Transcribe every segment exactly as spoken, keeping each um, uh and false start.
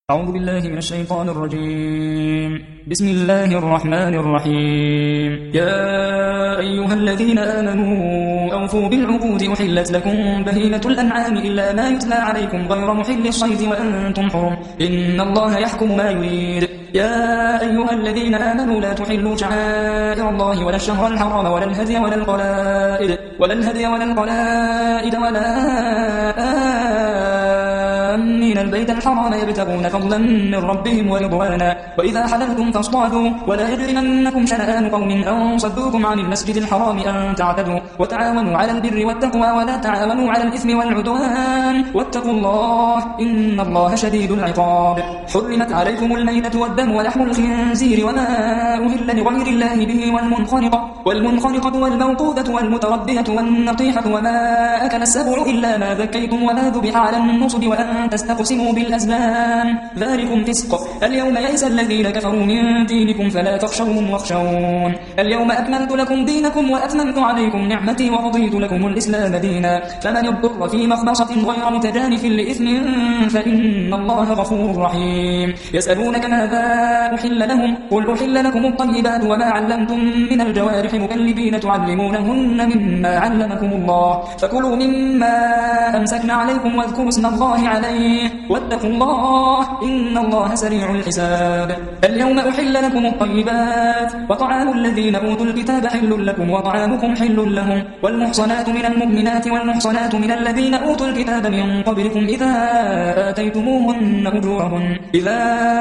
أعوذ بالله من الشيطان الرجيم. بسم الله الرحمن الرحيم. يا أيها الذين آمنوا أوفوا بالعقود أحلت لكم بهيمة الأنعام إلا ما يتلى عليكم غير محل الصيد وأنتم حرم إن الله يحكم ما يريد. يا أيها الذين آمنوا لا تحلوا شعائر الله ولا الشهر الحرام ولا الهدي ولا القلائد ولا الهدي ولا القلائد ولا آمين البيت الحرام يبتغون فضلا من ربهم ورضوانا وإذا حللتم فاصطادوا ولا يجرمنكم شنآن قوم أن صدوكم عن المسجد الحرام أن تعتدوا وتعاونوا على البر والتقوى ولا تعاونوا على الإثم والعدوان واتقوا الله إن الله شديد العقاب. حرمت عليكم الميتة والدم ولحم الخنزير وما أهل لغير الله به والمنخنقة والمنخنقة والموقوذة والمتردية والنطيحة وما أكل السبع إلا ما ذكيتم وما ذبح على النصب وأن تستقسموا بالأزلام ذلكم فسق. اليوم يئس الذين كفروا من دينكم فلا تخشوهم واخشون. اليوم أكملت لكم دينكم وأتممت عليكم نعمتي ورضيت لكم الإسلام دينا فمن اضطر في مخمصة غير متجانف لإثم فإن الله غفور رحيم. يسألونك ماذا أحل لهم قل أحل لكم الطيبات وما علمتم من الجوارح مكلبين تعلمونهن مما علمكم الله فكلوا مما أمسكن عليكم واذكروا اسم الله عليه واتقوا الله إن الله سريع الحساب. اليوم أحل لكم الطيبات وطعام الذين أوتوا الكتاب حل لكم وطعامكم حل لهم والمحصنات من المؤمنات والمحصنات من الذين أوتوا الكتاب من قبلكم إذا آتيتموهن أجورهن إذا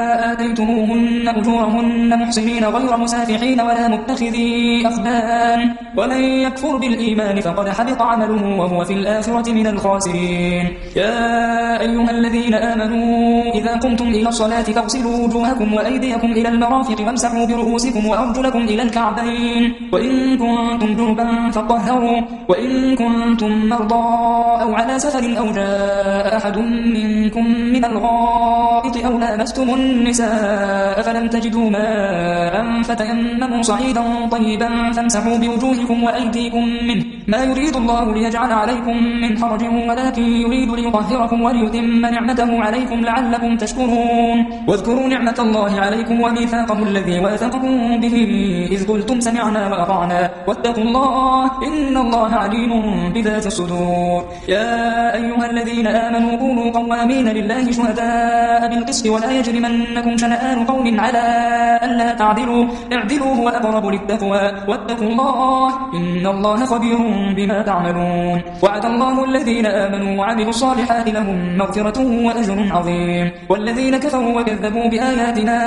آتيتموهن أجورهن محصنين غير مسافحين ولا متخذي أخدان ومن يكفر بالإيمان فقد حبط عمله وهو في الآخرة من الخاسرين. يا أيها الذين آمنوا إذا قمتم إلى الصلاة فاغسلوا وجوهكم وأيديكم إلى المرافق وامسحوا برؤوسكم وأرجلكم إلى الكعبين وإن كنتم جنبا فطهروا وإن كنتم مرضى أو على سفر أو جاء أحد منكم من الغائط أو لامستم النساء فلم تجدوا ماء فتيمموا صعيدا طيبا فامسحوا بوجوهكم وأيديكم منه ما يريد الله ليجعل عليكم من حرج ولكن يريد ليطهركم وليتم نعمته عليكم لعلكم تشكرون. واذكروا نعمة الله عليكم وميثاقه الذي واثقكم به إذ قلتم سمعنا وأطعنا واتقوا الله إن الله عليم بذات الصدور. يا أيها الذين آمنوا كونوا قوامين لله شهداء بالقسط ولا يجرمنكم شنآن قوم على ألا تعدلوا اعدلوا هو أقرب للتقوى واتقوا الله إن الله خبير بما تعملون. وعد الله الذين آمنوا وعملوا الصالحات لهم مغفرة وأجر عظيم والذين كفروا وكذبوا بآياتنا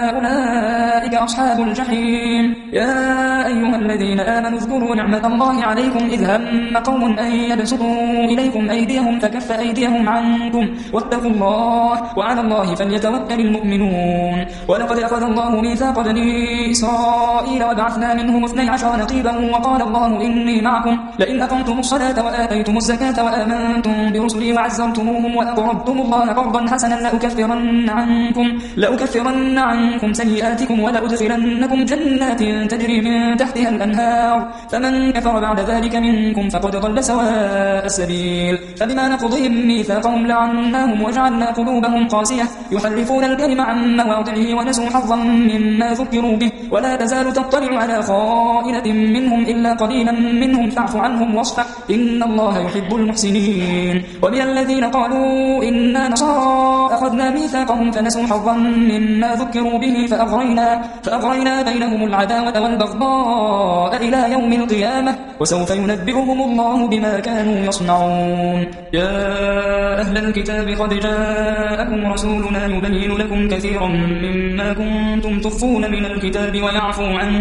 أولئك أصحاب الجحيم. يا أيها الذين آمنوا اذكروا نعمة الله عليكم إذ هم قوم أن يبسطوا إليكم أيديهم فكف أيديهم عنكم واتقوا الله وعلى الله فليتوكل المؤمنون. ولقد أخذ الله ميثاق بني إسرائيل وبعثنا منهم اثني عشر نقيبا وقال الله إني معكم لئن أقمتم الصلاة وآتيتم الزكاة وآمنتم برسلي وعزرتموهم وأقرضتم الله قرضا حسنا لأكفرن عنكم لأكفرن عنكم سيئاتكم ولأدخلنكم جنات تجري من تحتها الأنهار فمن كفر بعد ذلك منكم فقد ضل سواء السبيل. فبما نقضهم ميثاقهم لعناهم وجعلنا قلوبهم قاسية يحرفون الكلم عن مواضعه ونسوا حظا مما ذكروا به ولا تزال تطلع على خائنة منهم إلا قليلا منهم فاعف عنهم واصفح إن الله يحب المحسنين. ومن الذين قالوا إنا نصارى أخذنا ميثاقهم فنسوا حظا مما ذكروا به فأغرينا, فأغرينا بينهم العداوة والبغضاء إلى يوم القيامة وسوف ينبئهم الله بما كانوا يصنعون. يا أهل الكتاب قد جاءكم رسولنا يبين لكم كثيرا مما كنتم تخفون من الكتاب ويعفو عن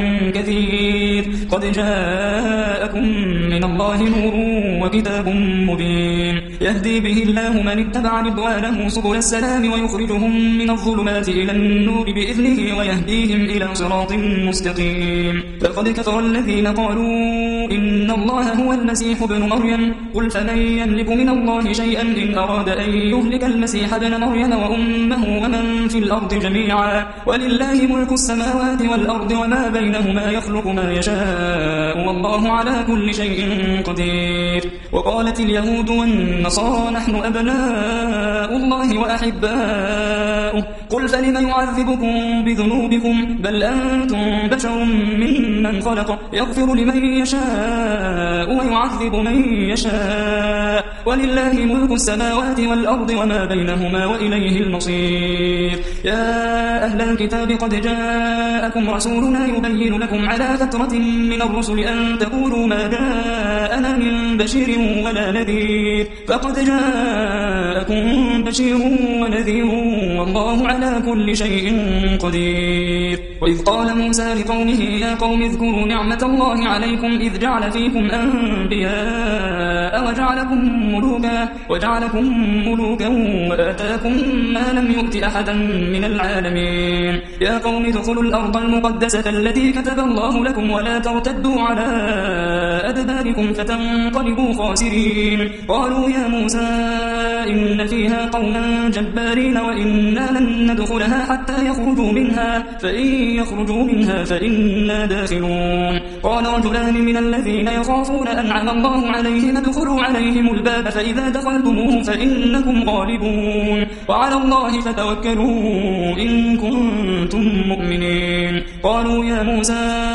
كثير قد جاءكم من الله نور وكتاب مبين يهدي به الله من اتبع رضوانه سبل السلام ويخرجهم من الظلمات إلى النور بإذنه ويهديهم إلى صراط مستقيم. لقد كفر الذين قالوا إن الله هو المسيح ابن مريم قل فمن يملك من الله شيئا إن أراد أن يهلك المسيح ابن مريم وأمه ومن في الأرض جميعا ولله ملك السماوات والأرض وما بينهما يخلق ما يشاء والله على كل شيء قدير. وقالت اليهود والنصارى والنصارى نحن أبناء الله وأحباؤه قل فلم يعذبكم بذنوبكم بل أنتم بشر ممن خلق يغفر لمن يشاء ويعذب من يشاء ولله ملك السماوات والأرض وما بينهما وإليه المصير يا أهل الكتاب قد جاءكم رسولنا يبين لكم على فترة من الرسل أن تقولوا ما جاءنا من بشير ولا نذير فقد جاءكم بشير ونذير والله على كل شيء قدير وإذ قال موسى لقومه يا قوم اذكروا نعمة الله عليكم إذ جعل فيكم أنبياء وجعلكم ملوكا وجعلكم ملوكا وآتاكم ما لم يؤت أحدا من العالمين يا قوم ادخلوا الأرض المقدسة التي كتب الله لكم ولا ترتدوا على أدباركم فتنقلبوا خاسرين قالوا يا موسى إن فيها قوما جبارين وإنا لن ندخلها حتى يخرجوا منها فإن يخرجوا منها فإنا داخلون قال رجلان من الذين يخافون أنعم الله عليهم ادخلوا عليهم الباب فإذا دخلتموه فإنكم غالبون وعلى الله فتوكلوا إن كنتم مؤمنين قالوا يا موسى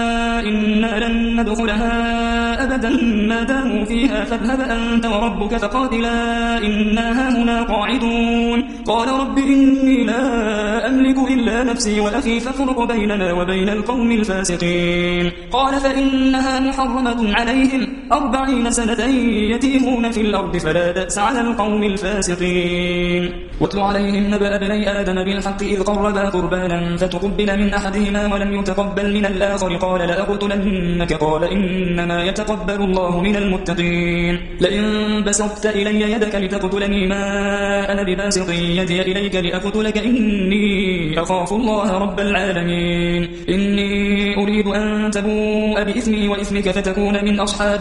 إنا لن ندخلها أبدا ما داموا فيها فاذهب أنت وربك فقاتلا إنا هاهنا قاعدون قال رب إني لا أملك إلا نفسي وأخي فافرق بيننا وبين القوم الفاسقين قال فإنها محرمة عليهم أربعين سنة يتيهون في الأرض فلا بأس على القوم الفاسقين واتل عليهم نبأ ابني آدم بالحق إذ قربا قربانا فتقبل من أحدهما ولم يتقبل من الآخر قال لأقتلنك قال إنما يتقبل الله من المتقين لئن بسطت إلي يدك لتقتلني ما أنا بباسط يدي إليك لأقتلك إني أخاف الله رب العالمين إني أريد أن تبوء بإثمي وإثمك فتكون من أصحاب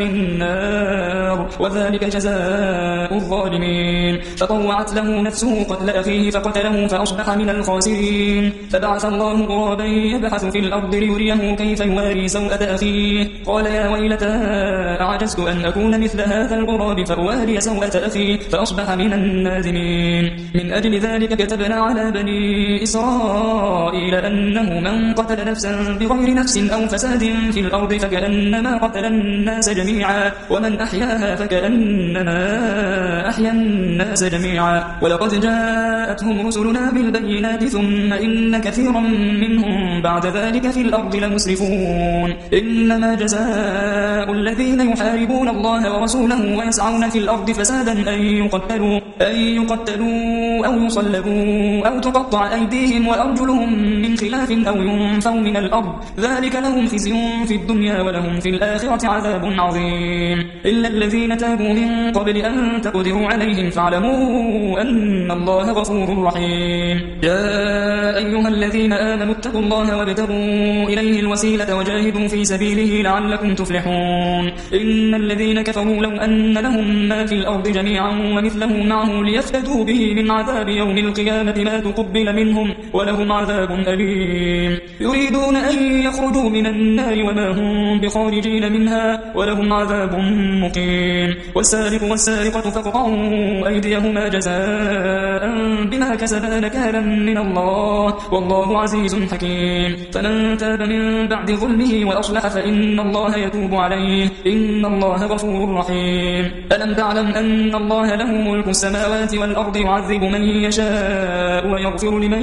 النار وذلك جزاء الظالمين فطوعت له نفسه قتل أخيه فقتله فأصبح من الخاسرين فبعث الله غرابا يبحث في الأرض ليريه كيف يواري سوءة أخيه قال يا ويلتى أعجزت أن أكون مثل هذا الغراب فأواري سوءة أخي فأصبح من النادمين من أجل ذلك كتبنا على بني إسرائيل أنه من قتل نفسا بغير نفس أو فساد في الأرض فكأنما قتل الناس جميعا ومن أحياها فكأنما أحيا الناس جميعا ولقد جاءتهم رسلنا بالبينات ثم إن كثيرا منهم بعد ذلك في الأرض لمسرفون إنما جزاء الذين يحاربون الله ورسوله ويسعون في الأرض فسادا أن يقتلوا, أن يقتلوا أو يصلبوا أو تقطع أيديهم وأرجلهم من خلاف أو ينفوا من الأرض ذلك لهم خزي في الدنيا ولهم في الآخرة عذاب عظيم إلا الذين تابوا من قبل أن تقدروا عليهم فاعلموا أن الله غفور رحيم يا أيها الذين آمنوا اتقوا الله وابتغوا إليه الوسيلة وجاهدوا في سبيله لعلكم تفلحون إن الذين كفروا لو أن لهم ما في الأرض جميعا ومثله معه ليفتدوا به من عذاب يوم القيامة ما تقبل منهم ولهم عذاب أليم يريدون أن يخرجوا من النار وما هم بخارجين منها ولهم عذاب مقيم والسارق والسارقة فاقطعوا أيديهما جزاء بما كسبا نكالا من الله والله عزيز حكيم فمن تاب من بعد ظلمه وأصلح فإن الله يتوب عليه إن الله غفور رحيم ألم تعلم أن الله له ملك السماوات والأرض يعذب من يشاء ويغفر لمن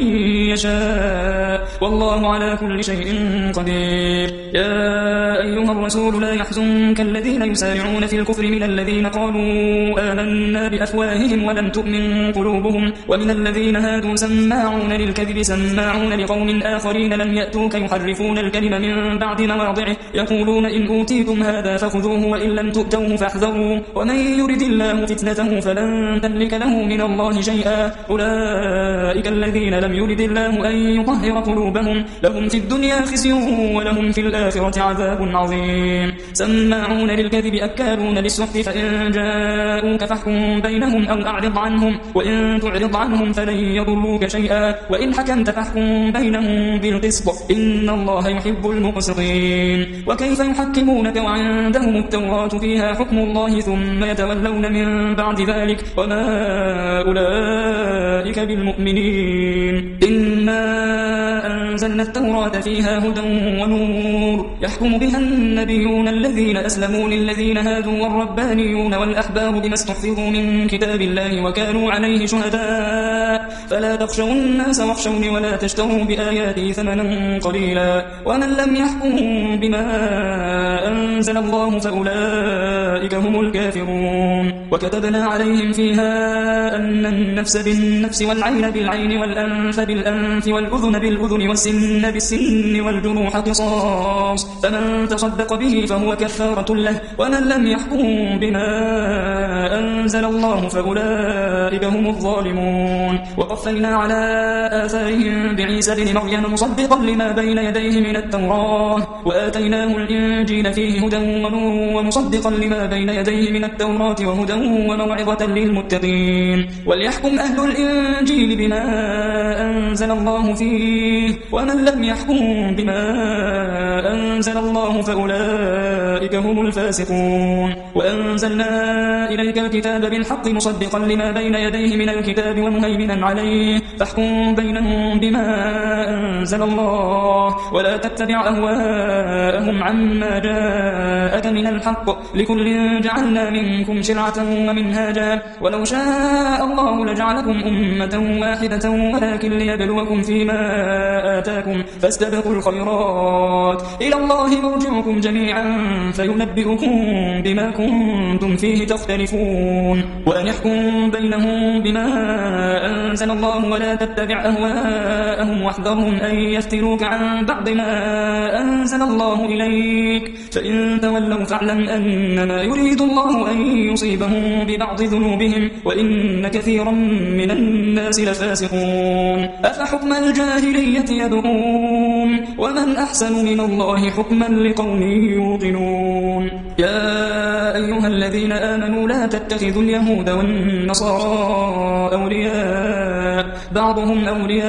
يشاء والله على كل شيء قدير يا أيها الرسول لا يحزنك الذين يسارعون في الكفر من الذين قالوا آمنا بأفواههم ولم تؤمن قلوبهم ومن الذين هادوا سماعون للكذب سماعون لقوم آخرين لم يأتوك يحرفون الكلم من بعد مواضعه يقولون إن أوتيتم هذا فخذوه وإن لم تؤتوه فاحذروا ومن يرد الله فتنته فلن تملك له من الله شيئا أولئك الذين لم يرد الله أن يطهر قلوبهم لهم في الدنيا خزي ولهم في الآخرة عذاب عظيم سماعون للكذب أكالون للسحت فإن جاءوك فاحكم بينهم أو أعرض عنهم وإن تعرض عنهم فلن يضروك شيئا وإن حكمت فاحكم بينهم بالقسط إن الله يحب المقسطين وكيف يحكمونك وعندهم التوراة فيها حكم الله ثم يتولون من بعد ذلك وما أولئك بالمؤمنين إنا أنزلنا التوراة فيها هدى ونور يحكم بها النبيون الذين أسلموا للذين هادوا والربانيون والأحبار بما استحفظوا من كتاب الله وكانوا عليه شهداء فلا تخشوا الناس واخشوني ولا تشتروا بآياتي ثمنا قليلا ومن لم يحكم بما أنزل الله فأولئك هم الكافرون وكتبنا عليهم فيها أن النفس بالنفس والعين بالعين والأنف بالأنف والأذن بالأذن والسن بالسن والجروح قصاص فمن تصدق به فهو كفارة له ومن لم يحكم بما أنزل الله فأولئك هم الظالمون وقفينا على آثارهم بعيسى بن مريم مصدقا لما بين يديه من التوراة وآتيناه الإنجيل فيه هدى ونور ومصدقا لما بين يديه من التوراة وهدى وموعظة للمتقين وليحكم أهل الإنجيل بما أنزل الله فيه ومن لم يحكم بما أنزل الله فأولئك هم الفاسقون وأنزلنا إليك الكتاب بالحق مصدقا لما بين يديه من الكتاب ومهيمنا عليه فاحكم بينهم بما أنزل الله ولا تتبع أهواءهم عما جاءك من الحق لكل جعلنا منكم شرعة ومنهاجا ولو شاء الله لجعلكم أمة واحدة ولكن ليبلوكم فيما آتاكم فاستبقوا الخيرات إلى الله مرجعكم جميعا فينبئكم بما كنتم فيه تختلفون وأن يحكم بينهم بما أنزل الله ولا تتبع أهواءهم واحذرهم أن يفتنوك عن بعض ما أنزل الله إليك فإن تولوا فاعلم أنما يريد الله أن يصيبهم ببعض ذنوبهم وإن كثيرا من الناس لفاسقون أفحكم الجاهلية يبغون ومن أحسن من الله حكما لقوم يوقنون يا أيها الذين آمنوا لا تتخذوا اليهود والنصارى أولياء بعضهم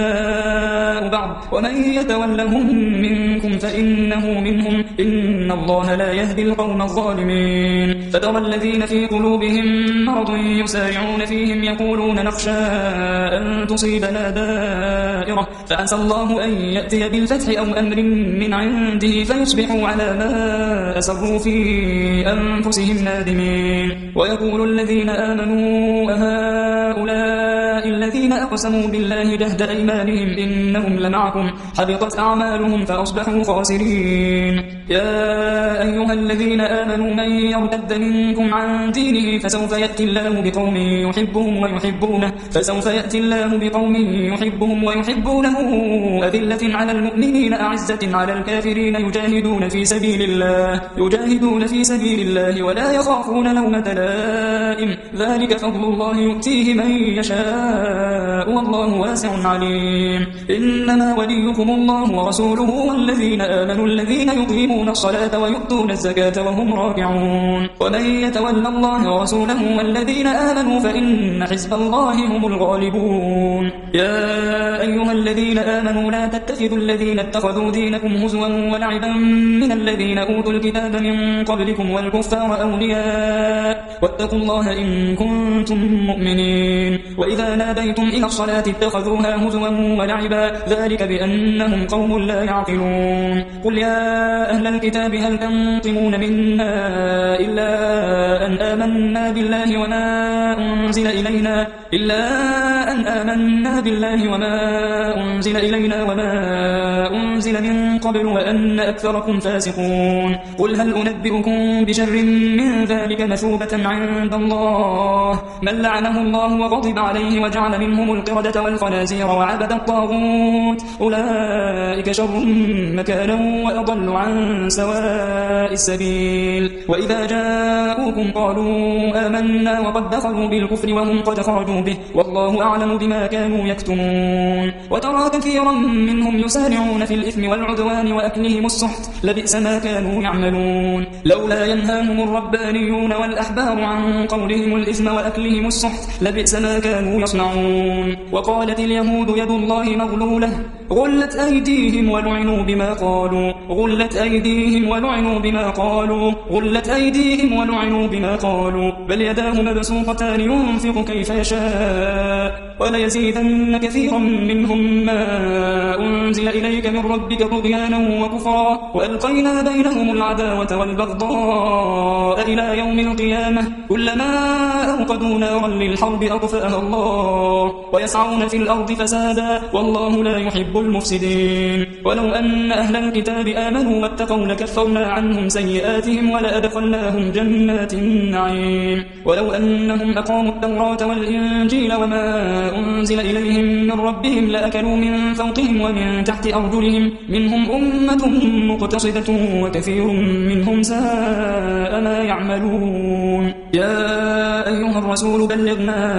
أولياء بعض ومن يتولهم منكم فإنه منهم إن الله لا يهدي القوم الظالمين فترى الذين في قلوبهم مرض يسارعون فيهم يقولون نخشى أن تصيبنا دائرة فعسى الله أن يأتي بالفتح أو أمر من عنده فيصبحوا على ما أسروا في أنفسهم نادمين ويقول الذين آمنوا أهؤلاء الذين أقسموا بالله جهد أيمانهم إنهم لمعكم حبطت أعمالهم فأصبحوا خاسرين يا أيها الذين آمنوا من يرتد منكم عن دينه فسوف يأتي الله بقوم يحبهم ويحبونه فسوف يأتي الله بقوم يحبهم ويحبونه أذلة على المؤمنين أعزة على الكافرين يجاهدون في سبيل الله يجاهدون في سبيل الله ولا يخافون لومة لائم ذلك فضل الله يؤتيه من يشاء والله واسع عليم إنما وليكم الله ورسوله والذين آمنوا الذين يقيمون الصلاة ويؤتون الزكاة وهم راكعون ومن يتولى الله ورسوله والذين آمنوا فإن حزب الله هم الغالبون يا أيها الذين آمنوا لا تتخذوا الذين اتخذوا دينكم هزوا ولعبا من الذين أوتوا الكتاب من قبلكم والكفار أولياء واتقوا الله إن كنتم مؤمنين وإذا ناديتم إلى الصلاة اتخذوها هزوا ولعبا ذلك بأنهم قوم لا يعقلون قل يا أهل الكتاب هل تنقمون منا إلا أن آمنا بالله وما أنزل إلينا إلا أن آمنا بالله وما أنزل إلينا وما أنزل من قبل وأن أكثركم فاسقون قل هل أنبئكم بشر من ذلك مثوبة عند الله من لعنه الله وغضب عليه وجعل منهم القردة والخنازير وعبد الطاغوت أولئك شر مكانا وأضل عن سواء السبيل وإذا جاءوكم قالوا آمنا وقد دخلوا بالكفر وهم قد خرجوا به والله أعلم بما كانوا يكتمون وترى كثيرا منهم يسارعون في الإثم والعدوان وأكلهم السحت لبئس ما كانوا يعملون لولا ينهاهم الربانيون والأحبار عن قولهم الإثم وأكلهم السحت لبئس ما كانوا يصنعون وقالت اليهود يد الله مغلولة غلت أيديهم ولعنوا بما قالوا غلت أيديهم ولعنوا بما قالوا غلت أيديهم ولعنوا بما قالوا بل يداه مبسوطتان ينفق كيف يشاء وليزيدن كثيرا منهم ما أنزل إليك من ربك طغيانا وكفرا وألقينا بينهم العداوة والبغضاء إلى يوم القيامة كلما أوقدوا نارا للحرب أطفأها الله ويسعون في الأرض فسادا والله لا يحب المفسدين ولو أن أهل الكتاب آمنوا واتقوا لكفرنا عنهم سيئاتهم ولأدخلناهم جنات النعيم ولو أنهم أقاموا التوراة والإنجيل وما أنزل إليهم من ربهم لأكلوا من فوقهم ومن تحت أرجلهم منهم أمة مقتصدة وكثير منهم ساء ما يعملون يا أيها الرسول بلغ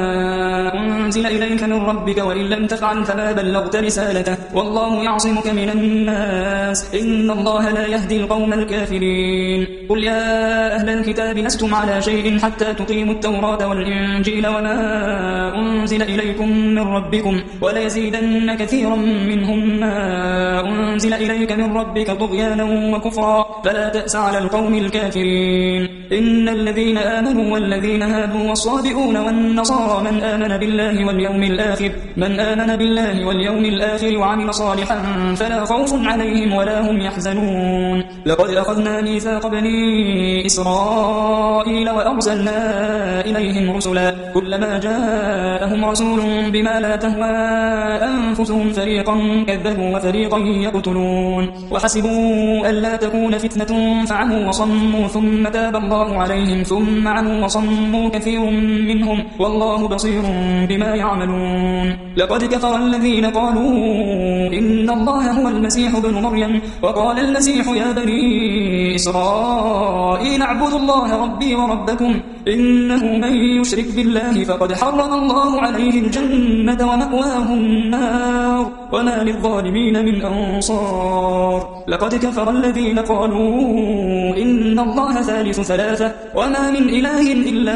ما أنزل إليك من ربك وإن لم تفعل فما بلغت رسالته والله يعصمك من الناس إن الله لا يهدي القوم الكافرين قل يا أهل الكتاب لستم على شيء حتى تقيموا التوراة والإنجيل وما أنزل إليكم من ربكم وليزيدن كثيرا منهم ما أنزل إليك من ربك طغيانا وكفرا فلا تأس على القوم الكافرين إن الذين آمنوا والذين هادوا والصابئون والنصارى من آمن بالله واليوم الآخر من آمن بالله واليوم الآخر وعمل صالحا فلا خوف عليهم ولا هم يحزنون لقد أخذنا ميثاق بني إسرائيل وأرسلنا إليهم رسلا كلما جاءهم رسول بما لا تهوى أنفسهم فريقا كذبوا وفريقا يقتلون وحسبوا ألا تكون فتنة فعموا وصموا ثم تاب الله عليهم ثم عموا وصموا كثير منهم والله بصير بما يعملون لقد كفر الذين قالوا إن الله هو المسيح ابن مريم وقال المسيح يا بني إسرائيل اعبدوا الله ربي وربكم إنه من يشرك بالله فقد حرم الله عليه الجنة ومأواه النار وما للظالمين من أنصار لقد كفر الذين قالوا إن الله ثالث ثلاثة وما من إله إلا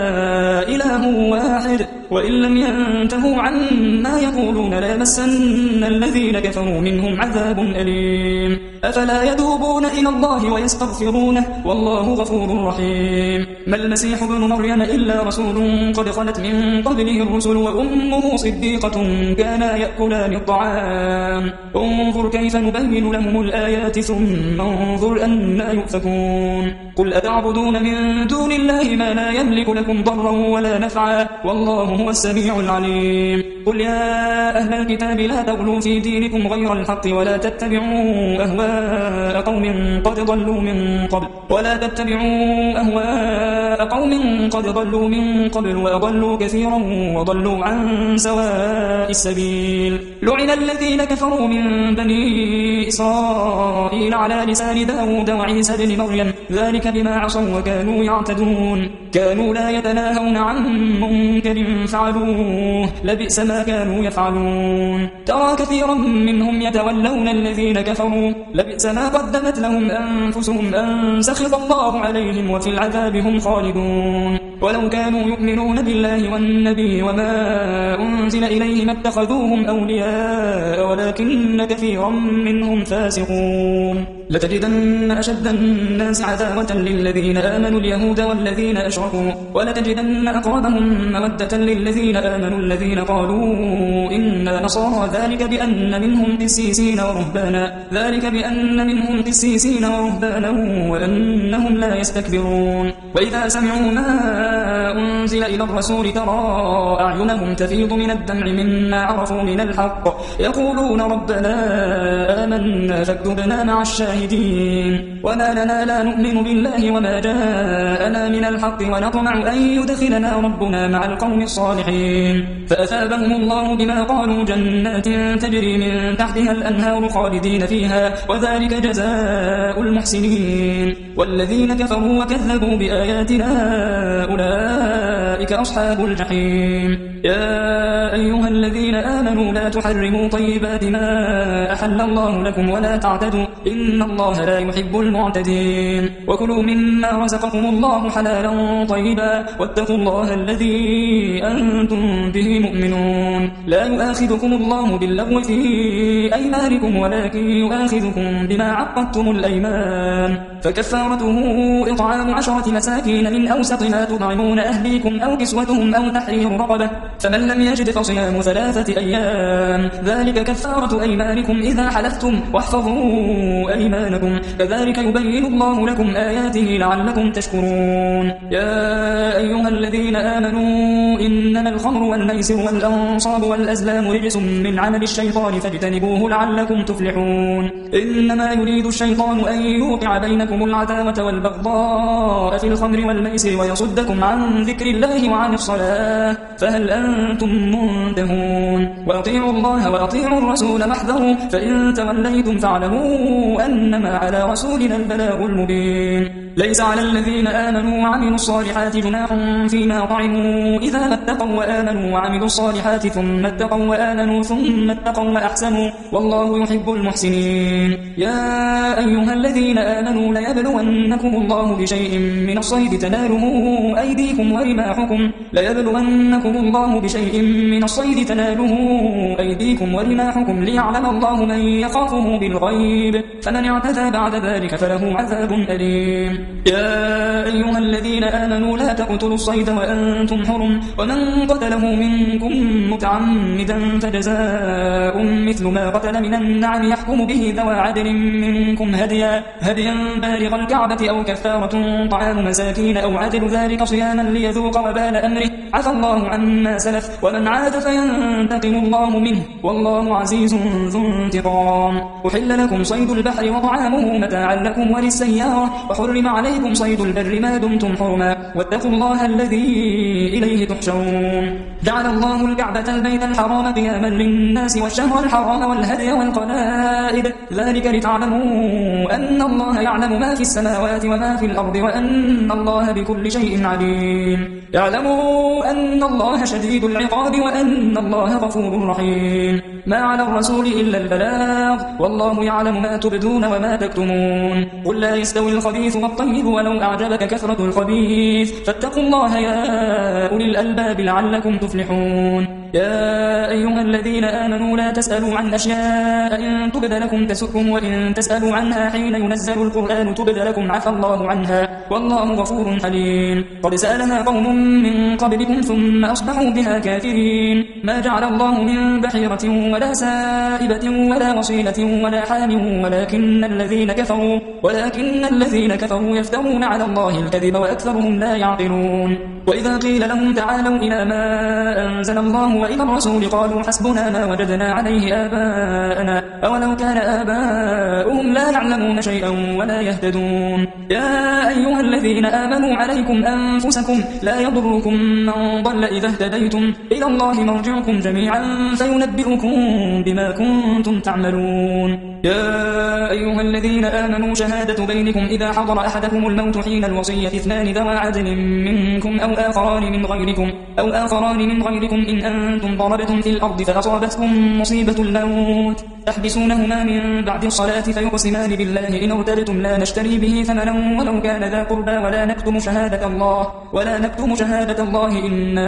إله واحد وإن لم ينتهوا عما يقولون ليمسن الذين كفروا منهم عذاب أليم أفلا يتوبون إلى الله ويستغفرونه والله غفور رحيم ما المسيح ابن مريم إلا رسول قد خلت من قبله الرسل وأمه صديقة كانا يأكلان الطعام انظر كيف نبين لهم الآيات ثم انظر أنا يؤفكون قل أتعبدون من دون الله ما لا يملك لكم ضرا ولا نفعا والله هو السميع العليم قل يا أهل الكتاب لا تغلوا في دينكم غير الحق ولا تتبعوا أهواء قوم قد ضلوا من قبل ولا تتبعوا أهواء قوم قد ضلوا من قبل وأضلوا كثيرا وضلوا عن سواء السبيل لعن الذين كفروا من بني إسرائيل على لسان داود وعيسى بن مريم ذلك بما عصوا وكانوا يعتدون كانوا لا يتناهون عن منكر فعلوه لبئس ما كانوا يفعلون ترى كثيرا منهم يتولون الذين كفروا لبئس ما قدمت لهم أنفسهم أن سخط الله عليهم وفي العذاب هم خالدون ولو كانوا يؤمنون بالله والنبي وما أنزل إليه ما اتخذوهم أولياء ولكن كثيرا منهم فاسقون لتجدن أشد الناس عداوة للذين آمنوا اليهود والذين أشركوا ولتجدن أقربهم مودة للذين آمنوا الذين قالوا إنا نصارى ذلك بأن منهم قسيسين ورهبانا ذلك بأن منهم قسيسين ورهبانا وأنهم لا يستكبرون وإذا سمعوا ما أنزل إلى الرسول ترى أعينهم تفيض من الدمع مما عرفوا من الحق يقولون ربنا آمنا فاكتبنا مع الشاهدين شاهدين وما لنا لا نؤمن بالله وما جاءنا من الحق ونطمع أن يدخلنا ربنا مع القوم الصالحين فأثابهم الله بما قالوا جنات تجري من تحتها الأنهار خالدين فيها وذلك جزاء المحسنين والذين كفروا وكذبوا بآياتنا أولئك أصحاب الجحيم يا أيها الذين آمنوا لا تحرموا طيبات ما أحل الله لكم ولا تعتدوا إن الله لا يحب المعتدين وكلوا مما رزقكم الله حلالا طيبا واتقوا الله الذي أنتم به مؤمنون لا يؤاخذكم الله باللغو في أيمانكم ولكن يؤاخذكم بما عقدتم الأيمان فكفارته إطعام عشرة مساكين من أوسط ما تطعمون أهليكم أو كسوتهم أو تحرير رقبة فمن لم يجد فصيام ثلاثة أيام ذلك كفارة أيمانكم إذا حلفتم واحفظوا أيمانكم كذلك يبين الله لكم آياته لعلكم تشكرون يا أيها الذين آمنوا إنما الخمر والميسر والأنصاب والأزلام رجس من عمل الشيطان فاجتنبوه لعلكم تفلحون إنما يريد الشيطان أن يوقع بينكم العداوة والبغضاء في الخمر والميسر ويصدكم عن ذكر الله وعن الصلاة فهل أنتم منتهون وأطيعوا الله وأطيعوا الرسول واحذروا فإن توليتم فاعلموا أنما على رسولنا البلاغ المبين ليس على الذين آمنوا وعملوا الصالحات جناح فيما طعموا إذا ما اتقوا وآمنوا وعملوا الصالحات ثم اتقوا وآمنوا ثم اتقوا وأحسنوا والله يحب المحسنين يا أيها الذين آمنوا ليبلونكم الله بشيء من الصيد تناله أيديكم ورماحكم ليبلونكم الله بشيء من الصيد تناله أيديكم ورماحكم ليعلم الله من يخافه بالغيب فمن اعتدى بعد ذلك فله عذاب أليم يا أيها الذين آمنوا لا تقتلوا الصيد وأنتم حرم ومن قتله منكم متعمدا فجزاء مثل ما قتل من النعم يحكم به ذوى عدل منكم هديا هديا بالغ الكعبة أو كفارة طعام مساكين أو عدل ذلك صياما ليذوق وبال أمره عفى الله عما سلف ومن عاد فينتقم الله منه والله عزيز ذو انتقام أحل لكم صيد البحر وطعامه متاعا لكم وللسيارة وحرم عليكم صيد البر ما دمتم حرما واتقوا الله الذي إليه تحشرون جعل الله الكعبة البيت الحرام قياما للناس والشهر الحرام والهدي والقلائد ذلك لتعلموا أن الله يعلم ما في السماوات وما في الأرض وأن الله بكل شيء عليم يعلموا أن الله شديد العقاب وأن الله غفور رحيم ما على الرسول إلا البلاغ والله يعلم ما تبدون وما تكتمون قل لا يستوي الخبيث والطيب ولو أعجبك كثرة الخبيث فاتقوا الله يا أولي الألباب لعلكم تفلحون يا أيها الذين آمنوا لا تسألوا عن أشياء إن تبد لكم تسؤكم وإن تسألوا عنها حين ينزل القرآن تبد لكم عفى الله عنها والله غفور حليم قد سألها قوم من قبلكم ثم أصبحوا بها كافرين ما جعل الله من بحيرة ولا سائبة ولا وصيلة ولا حام ولكن الذين كفروا ولكن الذين كفروا يفترون على الله الكذب وأكثرهم لا يعقلون وإذا قيل لهم تعالوا إلى ما أنزل الله وإلى الرسول قالوا حسبنا ما وجدنا عليه آباءنا أولو كان آباؤهم لا يعلمون شيئا ولا يهتدون يا أيها الذين آمنوا عليكم أنفسكم لا يضركم من ضل إذا اهتديتم إلى الله مرجعكم جميعا فينبئكم بما كنتم تعملون يا أيها الذين آمنوا شهادة بينكم إذا حضر أحدكم الموت حين الوصية اثنان ذوى عدل منكم أو آخران من غيركم أو آخران من غيركم إن أنتم ضربتم في الأرض فأصابتكم مصيبة الموت تحبسونهما من بعد الصلاة فيقسمان بالله إن ارتبتم لا نشتري به ثمنا ولو كان ذا قربى ولا نكتم شهادة الله ولا نكتم شهادة الله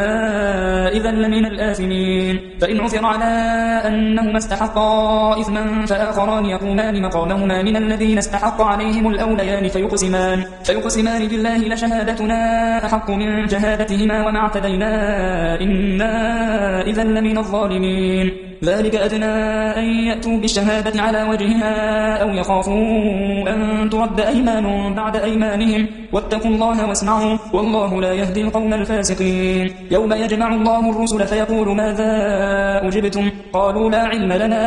إنا إذا لمن الآثمين فإن عثر على أنهما استحقا إثما فآخران يقومان مقامهما من الذين استحق عليهم الأوليان فيقسمان فيقسمان بالله لشهادتنا أحق من شهادتهما وما اعتدينا إنا إذا لمن الظالمين ذلك أدنى أن يأتوا بالشهادة على وجهها أو يخافوا أن ترد أيمان بعد أيمانهم واتقوا الله واسمعوا والله لا يهدي القوم الفاسقين يوم يجمع الله الرسل فيقول ماذا أجبتم قالوا لا علم لنا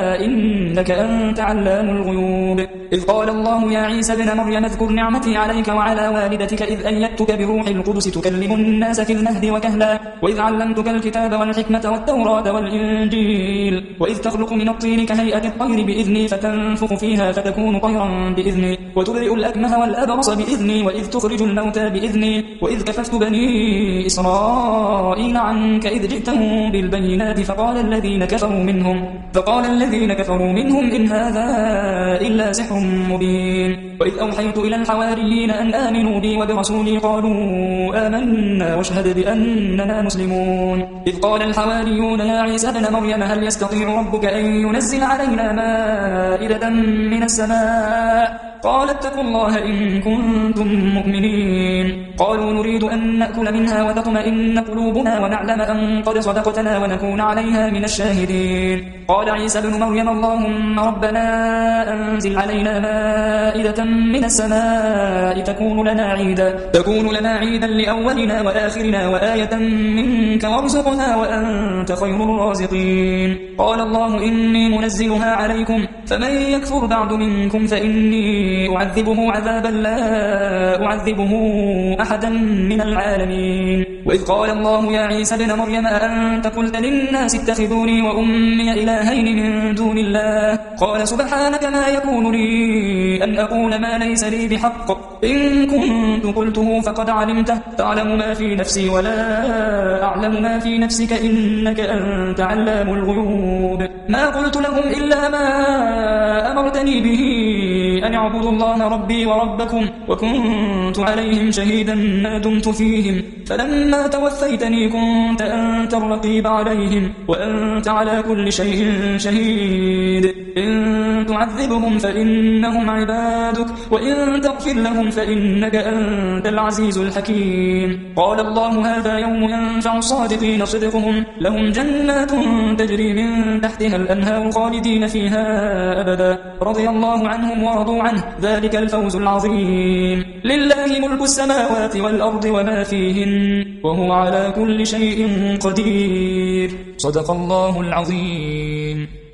إنك أنت علام الغيوب إذ قال الله يا عيسى ابن مريم اذكر نعمتي عليك وعلى والدتك إذ أيدتك بروح القدس تكلم الناس في المهد وكهلا وإذ علمتك الكتاب والحكمة والتوراة والإنجيل وإذ تخلق من الطين كهيئة الطير بإذني فتنفخ فيها فتكون طيرا بإذني وتبرئ الأكمه والأبرص بإذني وإذ تخرج الموتى بإذني وإذ كففت بني إسرائيل عنك إذ جئتهم بالبينات فقال الذين كفروا منهم فقال الذين كفروا منهم إن هذا إلا سحر مبين وإذ أوحيت إلى الحواريين أن آمنوا بي وبرسولي قالوا آمنا واشهد بأننا مسلمون إذ قال الحواريون يا عيسى ابن مريم هل يستطيع ربك أن ينزل علينا مائدة من السماء قال اتقوا الله إن كنتم مؤمنين قالوا نريد أن نأكل منها وتطمئن قلوبنا ونعلم أن قد صدقتنا ونكون عليها من الشاهدين قال عيسى ابن مريم اللهم ربنا أنزل علينا مائدة من السماء تكون لنا عيدا تكون لنا عيدا لأولنا وآخرنا وآية منك وارزقنا وأنت خير الرازقين قال الله إني منزلها عليكم فمن يكفر بعد منكم فإني أعذبه عذابا لا أعذبه أحدا من العالمين وإذ قال الله يا عيسى ابن مريم أأنت قلت للناس اتخذوني وأمي إلهين من دون الله قال سبحانك ما يكون لي أن أقول ما ليس لي بحق إن كنت قلته فقد علمته تعلم ما في نفسي ولا أعلم ما في نفسك إنك أنت علام الغيوب ما قلت لهم إلا ما أمرتني به أن اعبدوا الله ربي وربكم وكنت عليهم شهيدا ما دمت فيهم فلما توفيتني كنت أنت الرقيب عليهم وأنت على كل شيء شهيد إن تعذبهم فإنهم عبادك وإن تغفر لهم فإنك أنت العزيز الحكيم قال الله هذا يوم ينفع الصادقين صدقهم لهم جنات تجري من تحتها الأنهار خالدين فيها أبدا رضي الله عنهم ورضوا عنه ذلك الفوز العظيم لله ملك السماوات والأرض وما فيهن وهو على كل شيء قدير صدق الله العظيم.